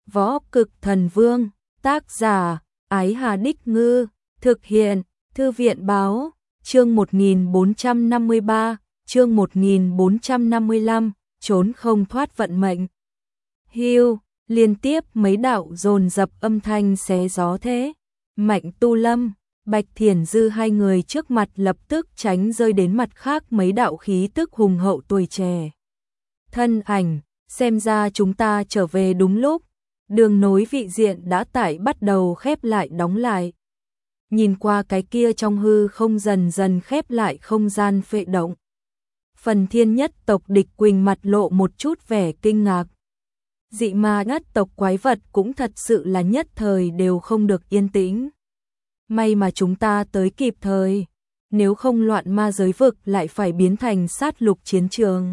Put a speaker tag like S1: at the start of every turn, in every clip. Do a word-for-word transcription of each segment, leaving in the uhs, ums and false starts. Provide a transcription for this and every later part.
S1: Võ Cực Thần Vương, tác giả, Ái Hà Đích Ngư, thực hiện, Thư viện Báo, chương một nghìn bốn trăm năm mươi ba, chương một nghìn bốn trăm năm mươi lăm, trốn không thoát vận mệnh. Hiu, liên tiếp mấy đạo dồn dập âm thanh xé gió thế. Mạnh Tu Lâm, Bạch Thiển Dư hai người trước mặt lập tức tránh rơi đến mặt khác mấy đạo khí tức hùng hậu tuổi trẻ. Thân ảnh, xem ra chúng ta trở về đúng lúc. Đường nối vị diện đã tải bắt đầu khép lại đóng lại. Nhìn qua cái kia trong hư không dần dần khép lại không gian phệ động. Phần thiên nhất tộc Địch Quỳnh mặt lộ một chút vẻ kinh ngạc. Dị ma nhất tộc quái vật cũng thật sự là nhất thời đều không được yên tĩnh. May mà chúng ta tới kịp thời, nếu không loạn ma giới vực lại phải biến thành sát lục chiến trường.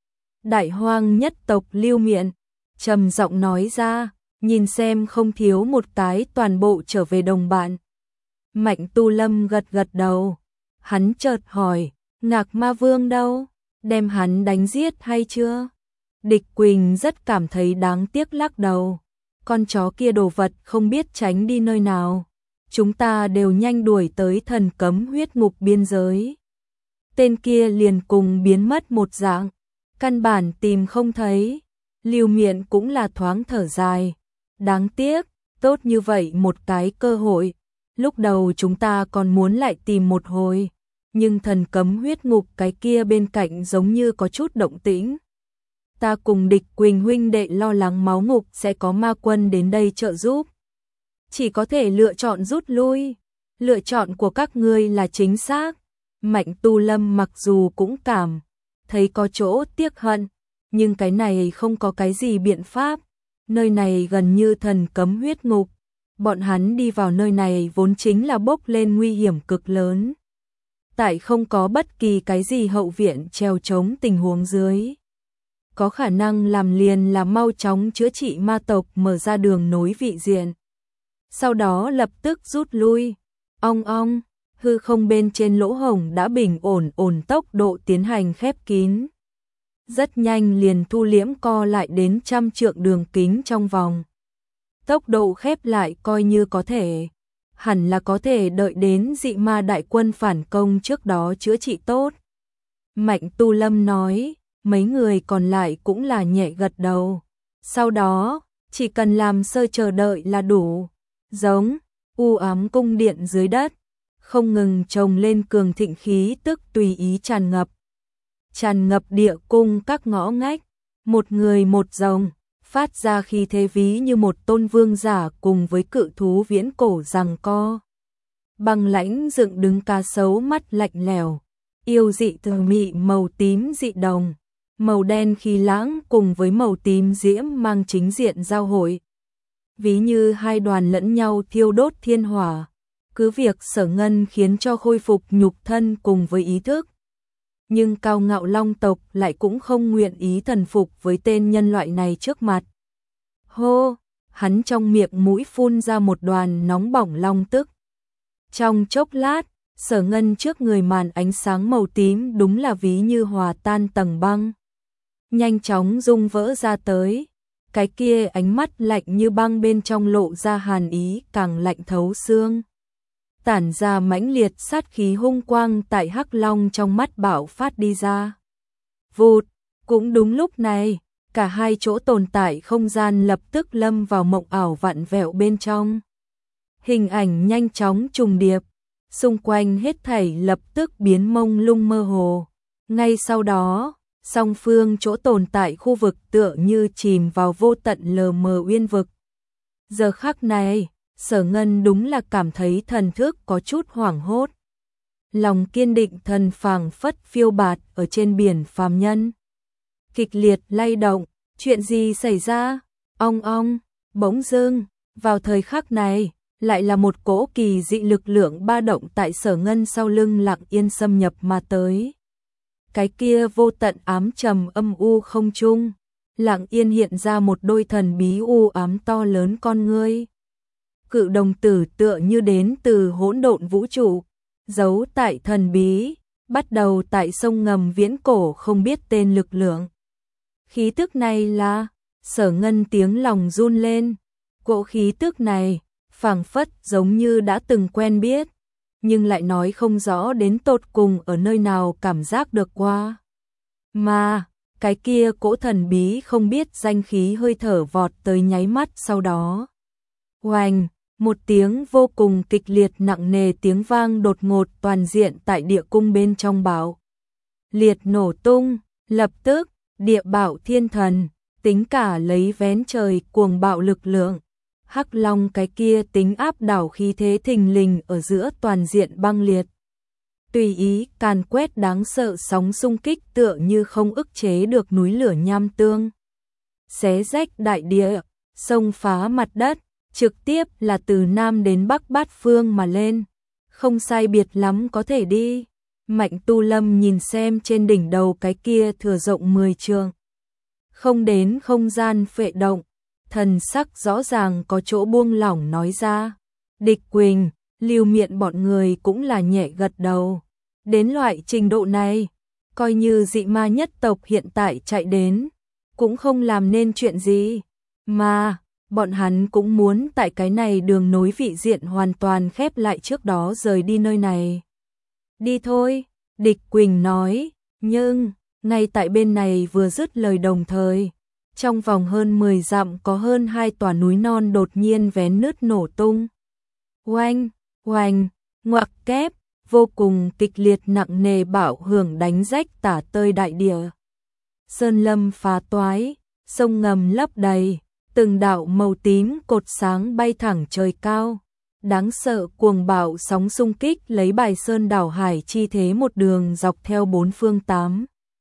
S1: Đại hoang nhất tộc Lưu Miện trầm giọng nói ra, nhìn xem không thiếu một cái toàn bộ trở về đồng bạn. Mạnh Tu Lâm gật gật đầu, hắn chợt hỏi, Ngạc Ma Vương đâu, đem hắn đánh giết hay chưa? Địch Quỳnh rất cảm thấy đáng tiếc lắc đầu, con chó kia đồ vật không biết tránh đi nơi nào. Chúng ta đều nhanh đuổi tới thần cấm huyết ngục biên giới. Tên kia liền cùng biến mất một dạng, căn bản tìm không thấy. Lưu Miện cũng là thoáng thở dài. Đáng tiếc, tốt như vậy một cái cơ hội. Lúc đầu chúng ta còn muốn lại tìm một hồi, nhưng thần cấm huyết ngục cái kia bên cạnh giống như có chút động tĩnh. Ta cùng Địch Quỳnh huynh đệ lo lắng máu ngục sẽ có ma quân đến đây trợ giúp. Chỉ có thể lựa chọn rút lui. Lựa chọn của các ngươi là chính xác. Mạnh Tu Lâm mặc dù cũng cảm thấy có chỗ tiếc hận, nhưng cái này không có cái gì biện pháp. Nơi này gần như thần cấm huyết ngục. Bọn hắn đi vào nơi này vốn chính là bốc lên nguy hiểm cực lớn. Tại không có bất kỳ cái gì hậu viện treo chống tình huống dưới. Có khả năng làm liền là mau chóng chữa trị ma tộc, mở ra đường nối vị diện. Sau đó lập tức rút lui. Ong ong, hư không bên trên lỗ hổng đã bình ổn ổn tốc độ tiến hành khép kín. Rất nhanh liền thu liễm co lại đến trăm trượng đường kính trong vòng. Tốc độ khép lại coi như có thể. Hẳn là có thể đợi đến dị ma đại quân phản công trước đó chữa trị tốt. Mạnh Tu Lâm nói, mấy người còn lại cũng là nhẹ gật đầu. Sau đó, chỉ cần làm sơ chờ đợi là đủ. Giống, u ám cung điện dưới đất, không ngừng trồng lên cường thịnh khí tức tùy ý tràn ngập. Tràn ngập địa cung các ngõ ngách, một người một rồng, phát ra khí thế ví như một tôn vương giả cùng với cự thú viễn cổ giằng co. Băng lãnh dựng đứng cá sấu mắt lạnh lẽo, yêu dị từ mị màu tím dị đồng, màu đen khí lãng cùng với màu tím diễm mang chính diện giao hội. Ví như hai đoàn lẫn nhau thiêu đốt thiên hỏa, cứ việc Sở Ngân khiến cho khôi phục nhục thân cùng với ý thức. Nhưng cao ngạo long tộc lại cũng không nguyện ý thần phục với tên nhân loại này trước mặt. Hô, hắn trong miệng mũi phun ra một đoàn nóng bỏng long tức. Trong chốc lát, Sở Ngân trước người màn ánh sáng màu tím đúng là ví như hòa tan tầng băng. Nhanh chóng rung vỡ ra tới. Cái kia ánh mắt lạnh như băng bên trong lộ ra hàn ý càng lạnh thấu xương. Tản ra mãnh liệt sát khí hung quang tại hắc long trong mắt bạo phát đi ra. Vụt, cũng đúng lúc này, cả hai chỗ tồn tại không gian lập tức lâm vào mộng ảo vặn vẹo bên trong. Hình ảnh nhanh chóng trùng điệp, xung quanh hết thảy lập tức biến mông lung mơ hồ. Ngay sau đó, song phương chỗ tồn tại khu vực tựa như chìm vào vô tận lờ mờ uyên vực. Giờ khắc này, Sở Ngân đúng là cảm thấy thần thức có chút hoảng hốt. Lòng kiên định thần phảng phất phiêu bạt ở trên biển phàm nhân. Kịch liệt lay động, chuyện gì xảy ra? Ong ong, bỗng dưng, vào thời khắc này, lại là một cỗ kỳ dị lực lượng ba động tại Sở Ngân sau lưng lặng yên xâm nhập mà tới. Cái kia vô tận ám trầm âm u không trung, lặng yên hiện ra một đôi thần bí u ám to lớn con ngươi. Cự đồng tử tựa như đến từ hỗn độn vũ trụ, giấu tại thần bí, bắt đầu tại sông ngầm viễn cổ không biết tên lực lượng. Khí tức này là, Sở Ngân tiếng lòng run lên, cỗ khí tức này, phảng phất giống như đã từng quen biết, nhưng lại nói không rõ đến tột cùng ở nơi nào cảm giác được qua. Mà, cái kia cỗ thần bí không biết danh khí hơi thở vọt tới nháy mắt sau đó. Oành, một tiếng vô cùng kịch liệt nặng nề tiếng vang đột ngột toàn diện tại địa cung bên trong bảo. Liệt nổ tung, lập tức, địa bảo thiên thần, tính cả lấy vén trời cuồng bạo lực lượng. Hắc Long cái kia tính áp đảo khí thế thình lình ở giữa toàn diện băng liệt. Tùy ý càn quét đáng sợ sóng xung kích tựa như không ức chế được núi lửa nham tương. Xé rách đại địa, xông phá mặt đất, trực tiếp là từ Nam đến Bắc bát phương mà lên. Không sai biệt lắm có thể đi. Mạnh Tu Lâm nhìn xem trên đỉnh đầu cái kia thừa rộng mười trượng. Không đến không gian phệ động, thần sắc rõ ràng có chỗ buông lỏng nói ra. Địch Quỳnh, Lưu Miện bọn người cũng là nhẹ gật đầu. Đến loại trình độ này, coi như dị ma nhất tộc hiện tại chạy đến, cũng không làm nên chuyện gì. Mà, bọn hắn cũng muốn tại cái này đường nối vị diện hoàn toàn khép lại trước đó rời đi nơi này. Đi thôi, Địch Quỳnh nói, nhưng, ngay tại bên này vừa dứt lời đồng thời, trong vòng hơn mười dặm có hơn hai tòa núi non đột nhiên vén nứt nổ tung. Oanh, oanh, ngoặc kép, vô cùng kịch liệt nặng nề bạo hưởng đánh rách tả tơi đại địa. Sơn lâm phá toái, sông ngầm lấp đầy, từng đạo màu tím cột sáng bay thẳng trời cao. Đáng sợ cuồng bạo sóng xung kích lấy bài sơn đảo hải chi thế một đường dọc theo bốn phương tám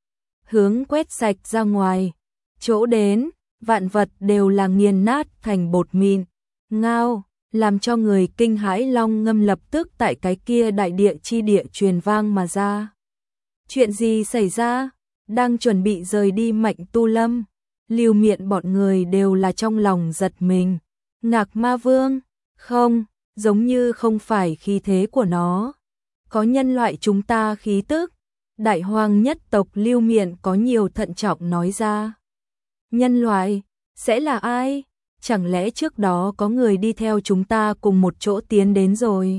S1: hướng quét sạch ra ngoài. Chỗ đến, vạn vật đều là nghiền nát thành bột mịn. Ngao, làm cho người kinh hãi long ngâm lập tức tại cái kia đại địa chi địa truyền vang mà ra. Chuyện gì xảy ra? Đang chuẩn bị rời đi Mạnh Tu Lâm, Lưu Miện bọn người đều là trong lòng giật mình. Ngạc Ma Vương? Không, giống như không phải khí thế của nó. Có nhân loại chúng ta khí tức. Đại Hoang nhất tộc Lưu Miện có nhiều thận trọng nói ra. Nhân loại? Sẽ là ai? Chẳng lẽ trước đó có người đi theo chúng ta cùng một chỗ tiến đến rồi?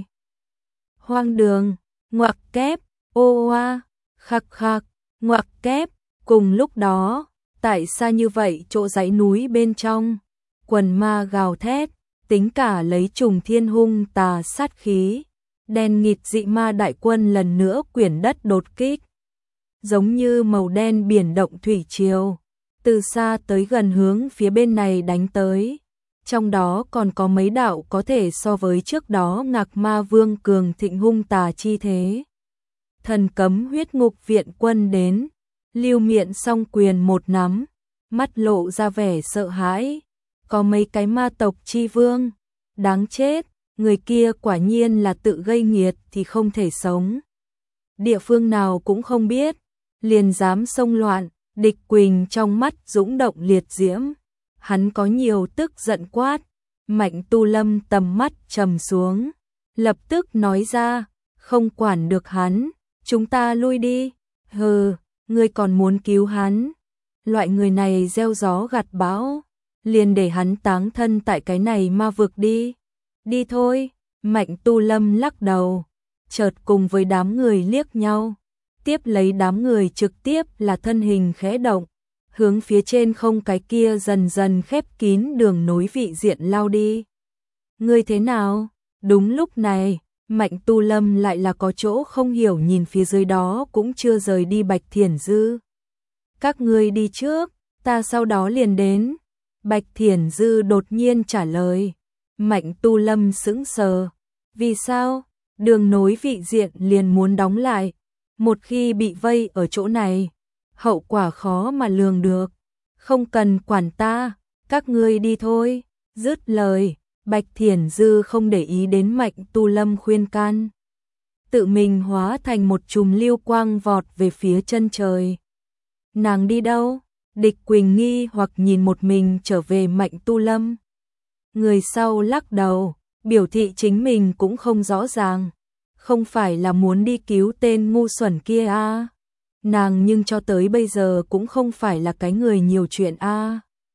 S1: Hoang đường, ngoặc kép, ô oa, khắc khắc, ngoặc kép. Cùng lúc đó, tại xa như vậy chỗ dãy núi bên trong, quần ma gào thét, tính cả lấy trùng thiên hung tà sát khí. Đen nghịt dị ma đại quân lần nữa quyển đất đột kích. Giống như màu đen biển động thủy triều, từ xa tới gần hướng phía bên này đánh tới. Trong đó còn có mấy đạo có thể so với trước đó Ngạc Ma Vương cường thịnh hung tà chi thế. Thần cấm huyết ngục viện quân đến, Lưu Miện song quyền một nắm, mắt lộ ra vẻ sợ hãi. Có mấy cái ma tộc chi vương, đáng chết, người kia quả nhiên là tự gây nghiệt thì không thể sống. Địa phương nào cũng không biết, liền dám xông loạn. Địch Quỳnh trong mắt dũng động liệt diễm, hắn có nhiều tức giận quát. Mạnh Tu Lâm tầm mắt trầm xuống, lập tức nói ra, không quản được hắn, chúng ta lui đi. Hừ, ngươi còn muốn cứu hắn? Loại người này gieo gió gặt bão, liền để hắn táng thân tại cái này ma vực đi. Đi thôi. Mạnh Tu Lâm lắc đầu, chợt cùng với đám người liếc nhau. Tiếp lấy đám người trực tiếp là thân hình khẽ động, hướng phía trên không cái kia dần dần khép kín đường nối vị diện lao đi. Ngươi thế nào? Đúng lúc này, Mạnh Tu Lâm lại là có chỗ không hiểu nhìn phía dưới đó cũng chưa rời đi Bạch Thiển Dư. Các ngươi đi trước, ta sau đó liền đến. Bạch Thiển Dư đột nhiên trả lời. Mạnh Tu Lâm sững sờ. Vì sao? Đường nối vị diện liền muốn đóng lại. Một khi bị vây ở chỗ này, hậu quả khó mà lường được. Không cần quản ta, các ngươi đi thôi. Dứt lời, Bạch Thiển Dư không để ý đến Mạnh Tu Lâm khuyên can. Tự mình hóa thành một chùm lưu quang vọt về phía chân trời. Nàng đi đâu? Địch Quỳnh nghi hoặc nhìn một mình trở về Mạnh Tu Lâm. Người sau lắc đầu, biểu thị chính mình cũng không rõ ràng. Không phải là muốn đi cứu tên ngu xuẩn kia à? Nàng nhưng cho tới bây giờ cũng không phải là cái người nhiều chuyện à?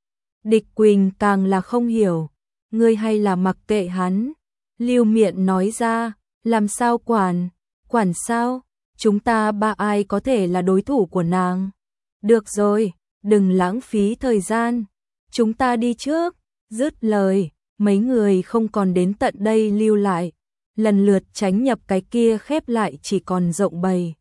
S1: Địch Quỳnh càng là không hiểu, ngươi hay là mặc kệ hắn. Lưu Miện nói ra, làm sao quản, quản sao, chúng ta ba ai có thể là đối thủ của nàng. Được rồi, đừng lãng phí thời gian, chúng ta đi trước. Dứt lời, mấy người không còn đến tận đây lưu lại, lần lượt tránh nhập cái kia khép lại chỉ còn rộng bầy.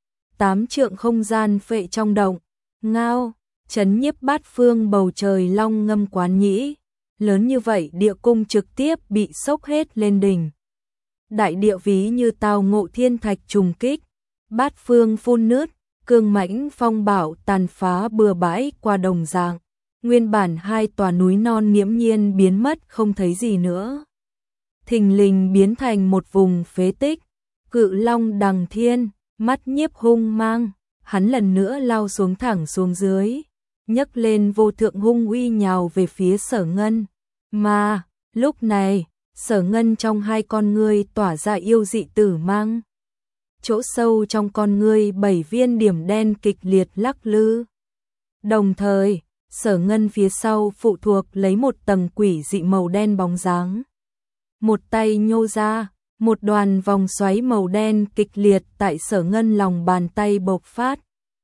S1: Tám trượng không gian phệ trong động, ngao, chấn nhiếp bát phương bầu trời long ngâm quán nhĩ. Lớn như vậy địa cung trực tiếp bị sốc hết lên đỉnh. Đại địa ví như tao ngộ thiên thạch trùng kích, bát phương phun nứt, cương mãnh phong bạo tàn phá bừa bãi qua đồng dạng. Nguyên bản hai tòa núi non nghiễm nhiên biến mất không thấy gì nữa. Thình lình biến thành một vùng phế tích, cự long đằng thiên, mắt nhiếp hung mang, hắn lần nữa lao xuống thẳng xuống dưới, nhấc lên vô thượng hung uy nhào về phía Sở Ngân. Mà, lúc này, Sở Ngân trong hai con ngươi tỏa ra yêu dị tử mang. Chỗ sâu trong con ngươi bảy viên điểm đen kịch liệt lắc lư. Đồng thời, Sở Ngân phía sau phụ thuộc lấy một tầng quỷ dị màu đen bóng dáng. Một tay nhô ra, một đoàn vòng xoáy màu đen kịch liệt tại Sở Ngân lòng bàn tay bộc phát.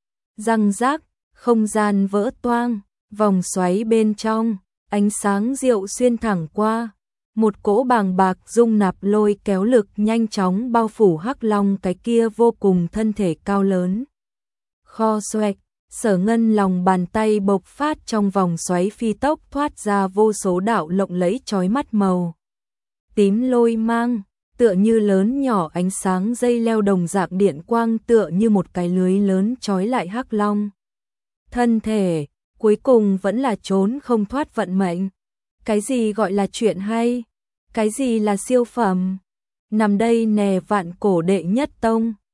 S1: Răng rác, không gian vỡ toang, vòng xoáy bên trong, ánh sáng diệu xuyên thẳng qua. Một cỗ bàng bạc dung nạp lôi kéo lực nhanh chóng bao phủ Hắc Long cái kia vô cùng thân thể cao lớn. Kho xoẹt, Sở Ngân lòng bàn tay bộc phát trong vòng xoáy phi tốc thoát ra vô số đạo lộng lẫy chói mắt màu tím lôi mang, tựa như lớn nhỏ ánh sáng dây leo đồng dạng điện quang tựa như một cái lưới lớn trói lại Hắc Long. Thân thể, cuối cùng vẫn là trốn không thoát vận mệnh. Cái gì gọi là chuyện hay? Cái gì là siêu phẩm? Nằm đây nè vạn cổ đệ nhất tông,